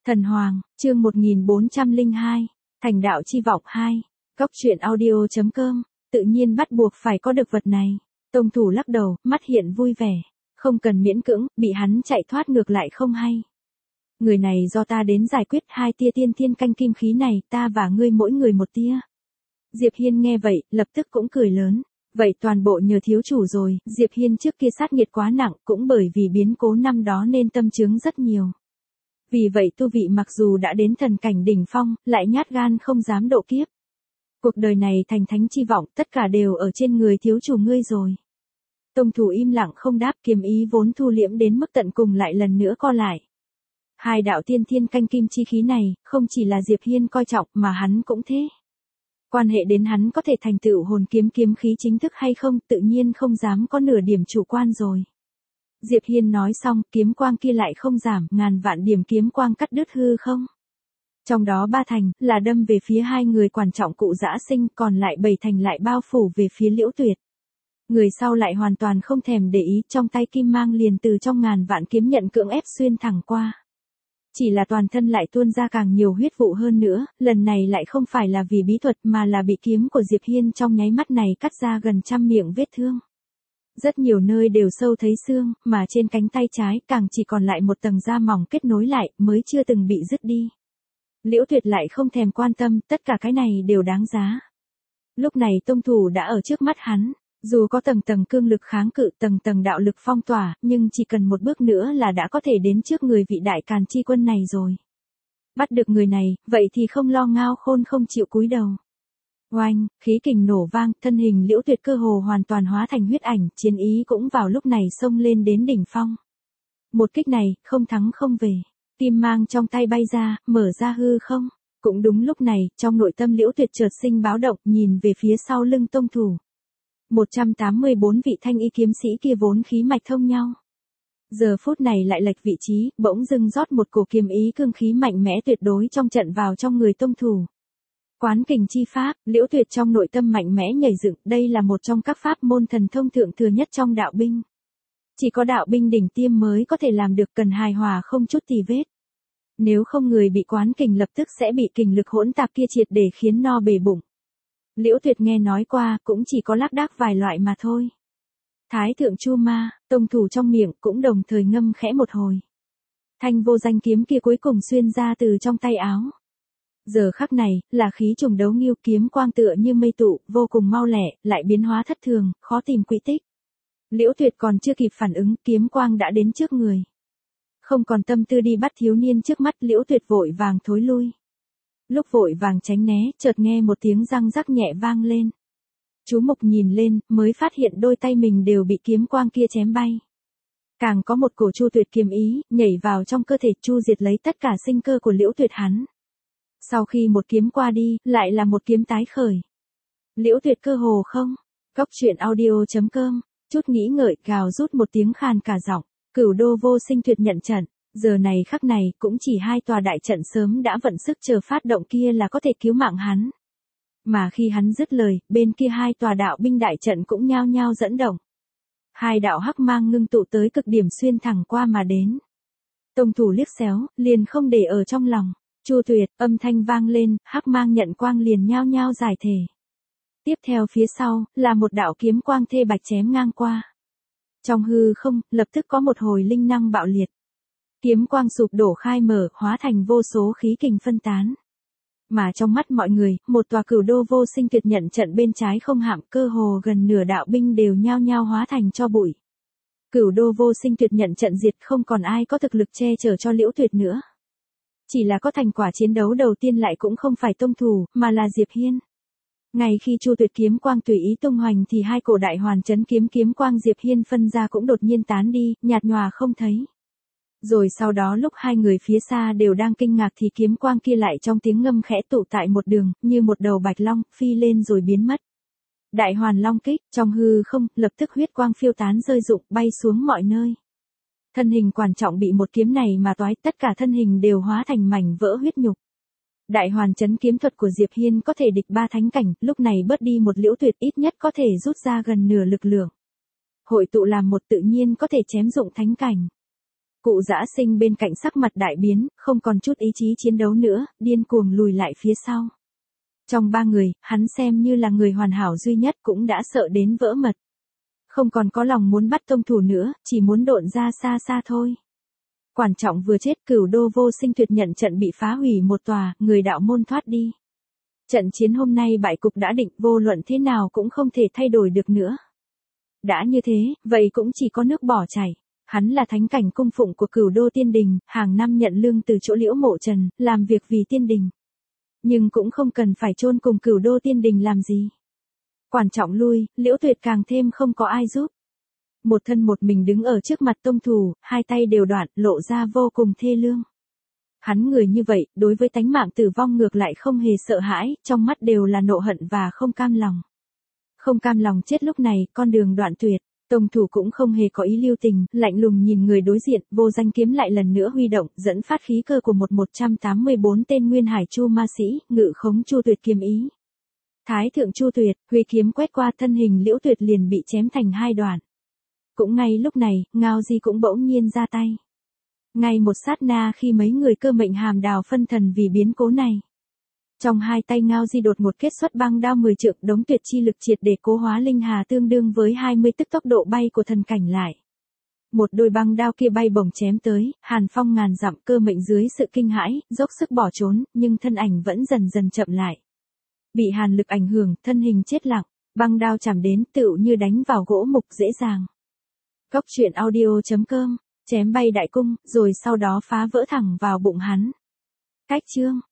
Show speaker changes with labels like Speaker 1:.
Speaker 1: Thần Hoàng, chương 1402, Thành đạo chi vọng 2, Góc truyện audio.com, tự nhiên bắt buộc phải có được vật này. Tông thủ lắc đầu, mắt hiện vui vẻ, không cần miễn cưỡng, bị hắn chạy thoát ngược lại không hay. Người này do ta đến giải quyết 2 tia tiên thiên canh kim khí này, ta và ngươi mỗi người 1 tia. Diệp Hiên nghe vậy, lập tức cũng cười lớn. Vậy toàn bộ nhờ thiếu chủ rồi, Diệp Hiên trước kia sát nghiệt quá nặng, cũng bởi vì biến cố năm đó nên tâm chướng rất nhiều. Vì vậy tu vị mặc dù đã đến thần cảnh đỉnh phong, lại nhát gan không dám độ kiếp. Cuộc đời này thành thánh chi vọng, tất cả đều ở trên người thiếu chủ ngươi rồi. Tông thủ im lặng không đáp, kiềm ý vốn thu liễm đến mức tận cùng lại lần nữa co lại. 2 đạo tiên thiên canh kim chi khí này, không chỉ là Diệp Hiên coi trọng mà hắn cũng thế. Quan hệ đến hắn có thể thành tựu hồn kiếm kiếm khí chính thức hay không, tự nhiên không dám có nửa điểm chủ quan rồi. Diệp Hiên nói xong, kiếm quang kia lại không giảm, ngàn vạn điểm kiếm quang cắt đứt hư không. Trong đó 3 thành, là đâm về phía 2 người quan trọng cụ Dã Sinh, còn lại 7 thành lại bao phủ về phía Liễu Tuyệt. Người sau lại hoàn toàn không thèm để ý, trong tay kim mang liền từ trong ngàn vạn kiếm nhận cưỡng ép xuyên thẳng qua. Chỉ là toàn thân lại tuôn ra càng nhiều huyết vụ hơn nữa, lần này lại không phải là vì bí thuật mà là bị kiếm của Diệp Hiên trong nháy mắt này cắt ra gần 100 miệng vết thương. Rất nhiều nơi đều sâu thấy xương, mà trên cánh tay trái càng chỉ còn lại một tầng da mỏng kết nối lại, mới chưa từng bị dứt đi. Liễu Tuyệt lại không thèm quan tâm, tất cả cái này đều đáng giá. Lúc này tông thủ đã ở trước mắt hắn, dù có tầng tầng cương lực kháng cự, tầng tầng đạo lực phong tỏa, nhưng chỉ cần một bước nữa là đã có thể đến trước người vị đại càn chi quân này rồi. Bắt được người này, vậy thì không lo ngao khôn không chịu cúi đầu. Oanh, khí kình nổ vang, thân hình Liễu Tuyệt cơ hồ hoàn toàn hóa thành huyết ảnh, chiến ý cũng vào lúc này xông lên đến đỉnh phong. Một kích này, không thắng không về. Kim mang trong tay bay ra, mở ra hư không. Cũng đúng lúc này, trong nội tâm Liễu Tuyệt chợt sinh báo động, nhìn về phía sau lưng tông thủ. 184 vị thanh y kiếm sĩ kia vốn khí mạch thông nhau. Giờ phút này lại lệch vị trí, bỗng dưng rót một cổ kiếm ý cương khí mạnh mẽ tuyệt đối trong trận vào trong người tông thủ. Quán kình chi pháp, Liễu Tuyệt trong nội tâm mạnh mẽ nhảy dựng, đây là một trong các pháp môn thần thông thượng thừa nhất trong đạo binh. Chỉ có đạo binh đỉnh tiêm mới có thể làm được, cần hài hòa không chút tì vết. Nếu không người bị quán kình lập tức sẽ bị kình lực hỗn tạp kia triệt để khiến no bể bụng. Liễu Tuyệt nghe nói qua, cũng chỉ có lác đác vài loại mà thôi. Thái thượng chu ma, tông thủ trong miệng cũng đồng thời ngâm khẽ một hồi. Thanh vô danh kiếm kia cuối cùng xuyên ra từ trong tay áo. Giờ khắc này, là khí trùng đấu nghiêu, kiếm quang tựa như mây tụ, vô cùng mau lẹ, lại biến hóa thất thường, khó tìm quỹ tích. Liễu Tuyệt còn chưa kịp phản ứng, kiếm quang đã đến trước người. Không còn tâm tư đi bắt thiếu niên trước mắt, Liễu Tuyệt vội vàng thối lui. Lúc vội vàng tránh né, chợt nghe một tiếng răng rắc nhẹ vang lên. Chú mục nhìn lên, mới phát hiện đôi tay mình đều bị kiếm quang kia chém bay. Càng có một cổ chu tuyệt kiếm ý, nhảy vào trong cơ thể chu diệt lấy tất cả sinh cơ của Liễu Tuyệt hắn. Sau khi một kiếm qua đi, lại là một kiếm tái khởi. Liễu Tuyệt cơ hồ không. Góc truyện audio.com, chút nghĩ ngợi, gào rút một tiếng khàn cả giọng. Cửu đô vô sinh tuyệt nhận trận. Giờ này khắc này, cũng chỉ 2 tòa đại trận sớm đã vận sức chờ phát động kia là có thể cứu mạng hắn. Mà khi hắn dứt lời, bên kia 2 tòa đạo binh đại trận cũng nhao nhao dẫn động. 2 đạo hắc mang ngưng tụ tới cực điểm xuyên thẳng qua mà đến. Tông thủ liếc xéo, liền không để ở trong lòng. Chu Tuyệt, âm thanh vang lên, hắc mang nhận quang liền nhao nhao giải thể. Tiếp theo phía sau, là một đạo kiếm quang thê bạch chém ngang qua. Trong hư không, lập tức có một hồi linh năng bạo liệt. Kiếm quang sụp đổ khai mở, hóa thành vô số khí kình phân tán. Mà trong mắt mọi người, một tòa cửu đô vô sinh tuyệt nhận trận bên trái không hạm, cơ hồ gần nửa đạo binh đều nhao nhao hóa thành tro bụi. Cửu đô vô sinh tuyệt nhận trận diệt, không còn ai có thực lực che chở cho Liễu Tuyệt nữa. Chỉ là có thành quả chiến đấu đầu tiên lại cũng không phải tông thủ, mà là Diệp Hiên. Ngay khi chu tuyệt kiếm quang tùy ý tung hoành thì 2 cổ đại hoàn chấn kiếm quang Diệp Hiên phân ra cũng đột nhiên tán đi, nhạt nhòa không thấy. Rồi sau đó lúc 2 người phía xa đều đang kinh ngạc thì kiếm quang kia lại trong tiếng ngâm khẽ tụ tại một đường, như một đầu bạch long, phi lên rồi biến mất. Đại hoàn long kích, trong hư không, lập tức huyết quang phiêu tán rơi rụng, bay xuống mọi nơi. Thân hình quan trọng bị một kiếm này mà toái, tất cả thân hình đều hóa thành mảnh vỡ huyết nhục. Đại hoàn chấn kiếm thuật của Diệp Hiên có thể địch 3 thánh cảnh, lúc này bớt đi một Liễu Tuyệt ít nhất có thể rút ra gần nửa lực lượng. Hội tụ làm một tự nhiên có thể chém dụng thánh cảnh. Cụ Dã Sinh bên cạnh sắc mặt đại biến, không còn chút ý chí chiến đấu nữa, điên cuồng lùi lại phía sau. Trong 3 người, hắn xem như là người hoàn hảo duy nhất cũng đã sợ đến vỡ mật. Không còn có lòng muốn bắt tông thủ nữa, chỉ muốn độn ra xa xa thôi. Quản trọng vừa chết, Cửu Đô Vô Sinh tuyệt nhận trận bị phá hủy một tòa, người đạo môn thoát đi. Trận chiến hôm nay bại cục đã định, vô luận thế nào cũng không thể thay đổi được nữa. Đã như thế, vậy cũng chỉ có nước bỏ chảy. Hắn là thánh cảnh cung phụng của Cửu Đô Tiên Đình, hàng năm nhận lương từ chỗ Liễu Mộ Trần, làm việc vì Tiên Đình. Nhưng cũng không cần phải chôn cùng Cửu Đô Tiên Đình làm gì. Quản trọng lui, Liễu Tuyệt càng thêm không có ai giúp. Một thân một mình đứng ở trước mặt tông thủ, hai tay đều đoạn, lộ ra vô cùng thê lương. Hắn người như vậy, đối với tánh mạng tử vong ngược lại không hề sợ hãi, trong mắt đều là nộ hận và không cam lòng. Không cam lòng chết lúc này, con đường đoạn tuyệt. Tông thủ cũng không hề có ý lưu tình, lạnh lùng nhìn người đối diện, vô danh kiếm lại lần nữa huy động, dẫn phát khí cơ của 184 tên nguyên hải chu ma sĩ, ngự khống Chu Tuyệt kiếm ý. Thái thượng Chu Tuyệt, huy kiếm quét qua thân hình Liễu Tuyệt liền bị chém thành 2 đoạn. Cũng ngay lúc này, Ngao Di cũng bỗng nhiên ra tay. Ngay một sát na khi mấy người Cơ Mệnh Hàm đào phân thần vì biến cố này. Trong hai tay Ngao Di đột một kết xuất băng đao 10 trượng, đống tuyệt chi lực triệt để cố hóa linh hà tương đương với 20 tức tốc độ bay của thần cảnh lại. Một đôi băng đao kia bay bổng chém tới, hàn phong ngàn dặm, Cơ Mệnh dưới sự kinh hãi, dốc sức bỏ trốn, nhưng thân ảnh vẫn dần dần chậm lại. Bị hàn lực ảnh hưởng, thân hình chết lặng, băng đao chạm đến tựu như đánh vào gỗ mục dễ dàng. Cốc truyện audio.com, chém bay đại cung, rồi sau đó phá vỡ thẳng vào bụng hắn. Cách chương.